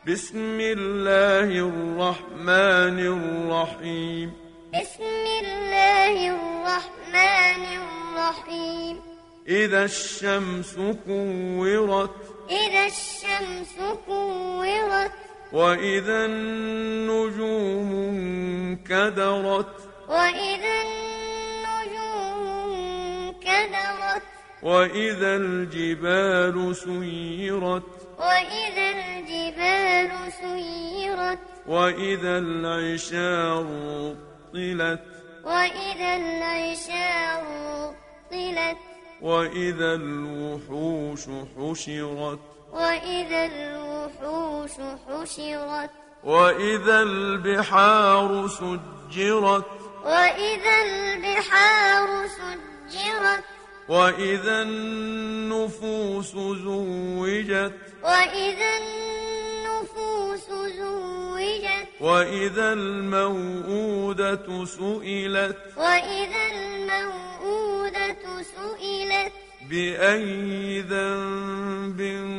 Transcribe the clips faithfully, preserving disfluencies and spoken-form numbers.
بسم الله الرحمن الرحيم بسم الله الرحمن الرحيم إذا الشمس كورت إذا الشمس كورت وإذا النجوم انكدرت وإذا النجوم انكدرت وإذا الجبال سيرت وإذا الجبال سيرت وإذا العشار طلت وإذا العشار طلت وإذا الوحوش حشرت وإذا الوحوش حشرت وإذا البحار سجرت وإذا البحار سجرت وإذا النفوس زوجت وإذا النفوس زوجت وإذا الموءودة سئلت وإذا الموءودة سئلت بأي ذنب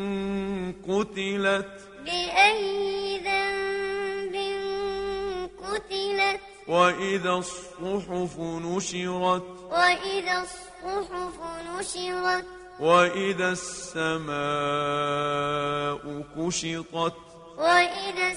قتلت بأي ذنب قتلت وإذا الصحف نشرت وإذا الصحف نشرت وإذا السماء كشطت وإذا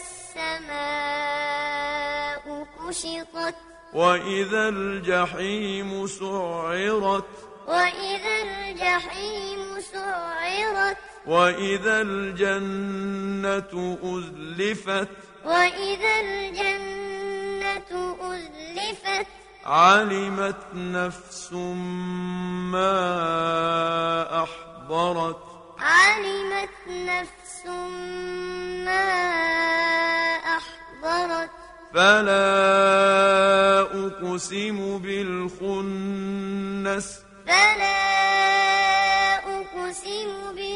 السماء كشطت وإذا الجحيم سعرت وإذا الجحيم سعرت وإذا الجنة أزلفت وإذا الجنة أزلفت علمت نفس ما أحضرت علمت نفس ما أحضرت فلا أقسم بالخنس فلا أقسم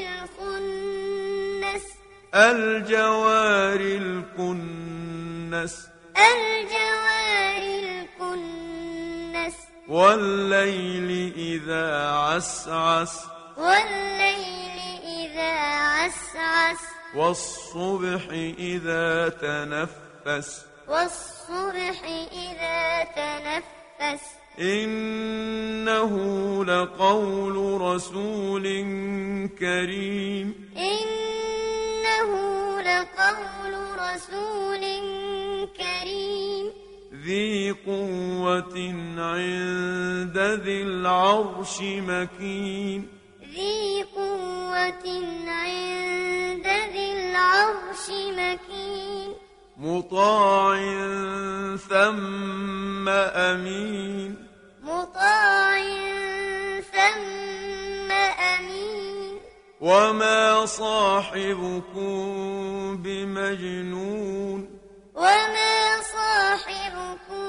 بالخنس الجوار الكنس الجوار الكنس والليل إذا عسعس والليل إذا عسعس والصبح إذا تنفس والصبح إذا تنفس إنه لقول رسول كريم إنه لقول رسول كريم ذي قوة عند ذي العرش مكين ذي قوة عند ذي العرش مكين مطاع ثم أمين مطاع ثم أمين وما صاحبكم بمجنون وما صاحبكم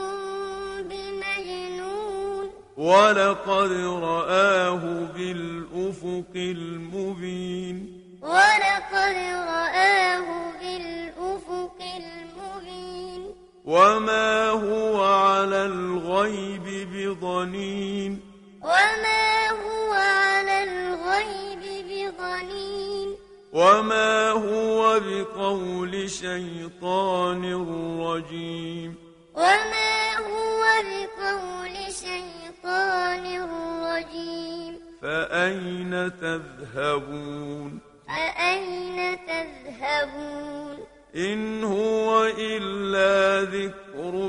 بمجنون ولقد رآه بالأفق المبين ولقد رآه بالأفق المبين وما هو على الغيب بضنين وما هو على الغيب بضنين وما هو بقول شيطان رجيم وما هو بقول شيطان رجيم فأين تذهبون فأين تذهبون إن هو إلا ذكر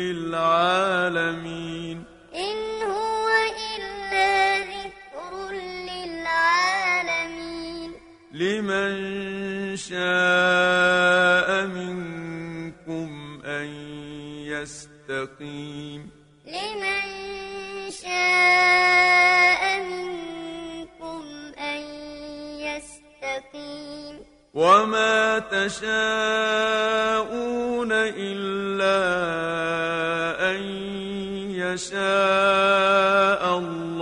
للعالمين إن هو إلا ذكر للعالمين لمن شاء منكم أن يستقيم لمن شاء منكم أن يستقيم وما تشاءون إلا أن يشاء الله